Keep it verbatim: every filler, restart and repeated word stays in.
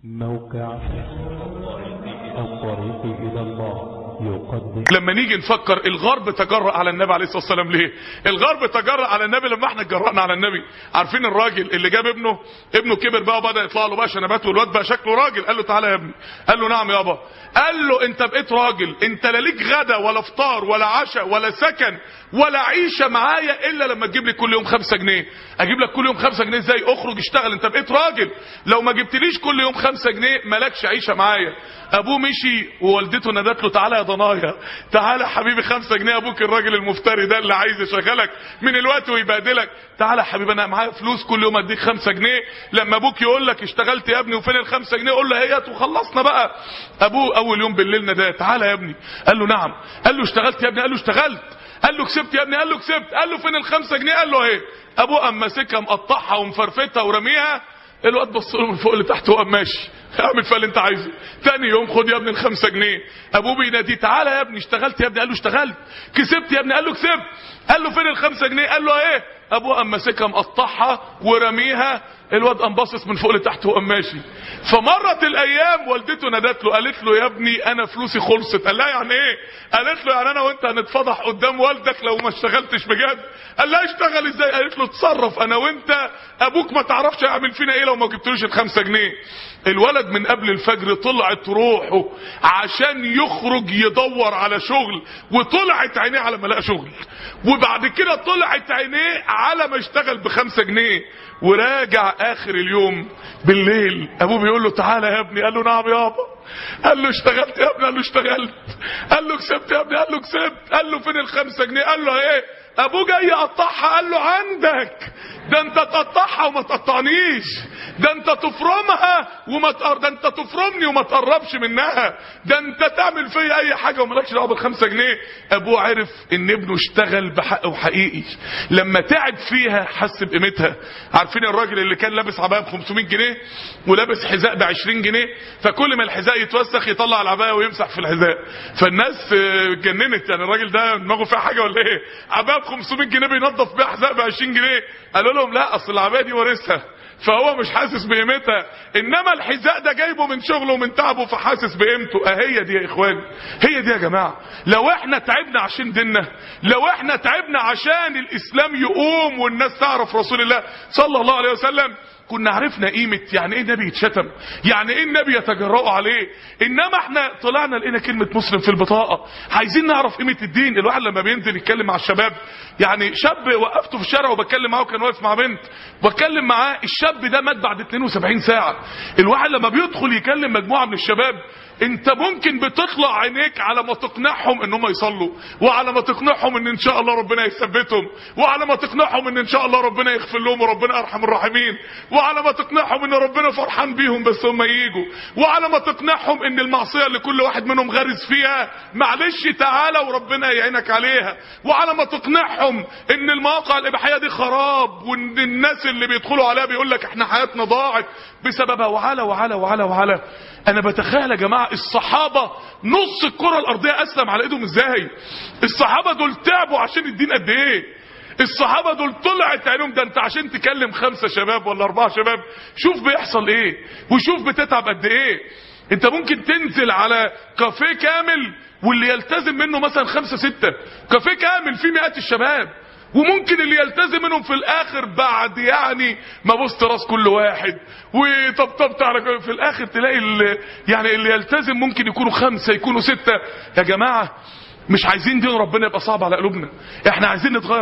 موقع الطريق إلى الله يقدم. لما نيجي نفكر الغرب تجرأ على النبي عليه الصلاة والسلام ليه؟ الغرب تجرأ على النبي لما احنا اتجرأنا على النبي. عارفين الراجل اللي جاب ابنه ابنه كبر بقى وبدأ يطلع له بقى شنبات والواد بقى شكله راجل، قال له تعالى يا ابني، قال له نعم يابا، قال له انت بقيت راجل، انت لا ليك غدا ولا فطار ولا عشاء ولا سكن ولا عيشه معايا الا لما تجيب لي كل يوم خمسة جنيه. اجيب لك كل يوم خمسة جنيه ازاي؟ اخرج اشتغل، انت بقيت راجل، لو ما جبتليش كل يوم خمسة جنيه مالكش عيشه معايا. ابوه مشي ووالدته نادت له تعالى يا ضنايا، تعالى يا حبيبي خمسة جنيه، ابوك الراجل المفتري ده اللي عايز يشغلك من الوقت ويبهدلك، تعالى يا حبيبي انا معايا فلوس كل يوم اديك خمسة جنيه، لما ابوك يقول لك اشتغلت يا ابني وفين الخمسة جنيه قول له هيت وخلصنا بقى. ابوه اول يوم بالليل ناداه تعالى يا ابني، قال له نعم، قال له اشتغلت يا ابني، قال له اشتغلت، قال له كسبت يا ابني، قال له كسبت، قال له فين الخمسة جنيه، قال له اهي. ابوه قام ماسكها مقطعها ومفرفتها ورميها، الواد بص له من فوق لتحت وقام ماشي، اعمل فيها اللي انت عايزه. تاني يوم خد يا ابني الخمسة جنيه، ابوه بيناديه تعالى يا ابني اشتغلت يا ابني، قال له اشتغلت، كسبت يا ابني، قال له كسبت، قال له فين الخمسة جنيه، قال له ايه. ابوه قام ماسكها مقطعها ورميها، الواد قام باصص من فوق لتحت وقام ماشي. فمرت الايام والدته نادت له قالت له يا ابني انا فلوسي خلصت. قال لها يعني ايه؟ قالت له يعني انا وانت هنتفضح قدام والدك لو ما اشتغلتش بجد. قال لها اشتغل ازاي؟ قالت له اتصرف انا وانت، ابوك ما تعرفش هيعمل فينا ايه لو ما جبتلوش الخمسة جنيه. الولد من قبل الفجر طلعت روحه عشان يخرج يدور على شغل، وطلعت عينيه على ما لقى شغل، وبعد كده طلعت عينيه على ما اشتغل بخمسة جنيه. وراجع اخر اليوم بالليل ابوه بيقول له تعالى يا ابني، قال له نعم يابا، قال له اشتغلت يا ابني، قال له اشتغلت، قال له كسبت يا ابني، قال له كسبت، قال له فين الخمسة جنيه، قال له ايه. ابوه جاي يقطعها، قال له عندك، ده انت تقطعها وما تقطعنيش، ده انت تفرمها وما تقر... ده انت تفرمني وما تقربش منها، ده انت تعمل فيا اي حاجه ومالكش دعوه بالخمسة جنيه. ابوه عرف ان ابنه اشتغل بحق وحقيقي، لما تعب فيها حس بقيمتها. عارفين الراجل اللي كان لابس عبايه ب خمسمية جنيه ولابس حذاء ب عشرين جنيه، فكل ما الحذاء يتوسخ يطلع العبايه ويمسح في الحذاء، فالناس اتجننت، يعني الراجل ده دماغه فيها حاجه ولا ايه؟ عبايه ب خمسمية جنيه بينظف بيها حذاء ب عشرين جنيه. قالوا لهم لا اصل العبايه دي وارثها فهو مش حاسس بقيمتها، انما الحذاء ده جايبه من شغله ومن تعبه فحاسس بقيمته. اهي دي يا اخوان، هي دي يا جماعه. لو احنا تعبنا عشان ديننا، لو احنا تعبنا عشان الاسلام يقوم والناس تعرف رسول الله صلى الله عليه وسلم، كنا عرفنا قيمة يعني ايه نبي يتشتم، يعني ايه النبي يتجرأوا عليه. انما احنا طلعنا لقينا كلمة مسلم في البطاقة. عايزين نعرف قيمة الدين. الواحد لما بينزل يتكلم مع الشباب، يعني شاب وقفته في الشارع وبتكلم معاه وكان واقف مع بنت وبتكلم معاه، الشاب ده مات بعد اتنين وسبعين ساعة. الواحد لما بيدخل يكلم مجموعة من الشباب، انت ممكن بتطلع عينيك على ما تقنعهم ان هم يصلوا، وعلى ما تقنعهم ان ان شاء الله ربنا يثبتهم، وعلى ما تقنعهم ان ان شاء الله ربنا يغفر لهم وربنا ارحم الراحمين، وعلى ما تقنعهم ان ربنا فرحان بيهم بس هم ييجوا، وعلى ما تقنعهم ان المعصيه اللي كل واحد منهم غارز فيها معلش تعالى وربنا يعينك عليها، وعلى ما تقنعهم ان المواقع الاباحيه دي خراب، وان الناس اللي بيدخلوا عليها بيقول لك احنا حياتنا ضاعت بسببها، وعلى وعلى وعلى وعلى. انا بتخيل يا جماعه الصحابه نص الكره الارضيه اسلم على ايدهم ازاي. الصحابه دول تعبوا عشان الدين قد ايه. الصحابه دول طلعت عينهم، ده انت عشان تكلم خمسه شباب ولا اربعه شباب شوف بيحصل ايه، وشوف بتتعب قد ايه. انت ممكن تنزل على كافيه كامل واللي يلتزم منه مثلا خمسه سته، كافيه كامل فيه مئات الشباب، وممكن اللي يلتزم منهم في الاخر بعد يعني ما بوست راس كل واحد وطبطبت على في الاخر تلاقي اللي يعني اللي يلتزم ممكن يكونوا خمسه يكونوا سته. يا جماعه مش عايزين دين ربنا يبقى صعب على قلوبنا، احنا عايزين نتغير.